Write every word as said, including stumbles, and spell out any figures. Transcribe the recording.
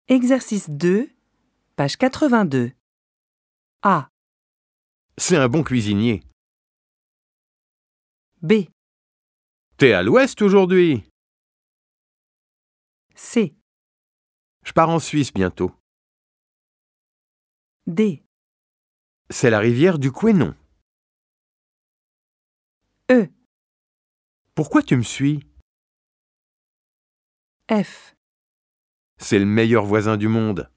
Exercice deux, page quatre-vingt-deux. A. C'est un bon cuisinier. B. T'es à l'ouest aujourd'hui? C. Je pars en Suisse bientôt. D. C'est la rivière du Couesnon. E. Pourquoi tu me suis? F. C'est le meilleur voisin du monde.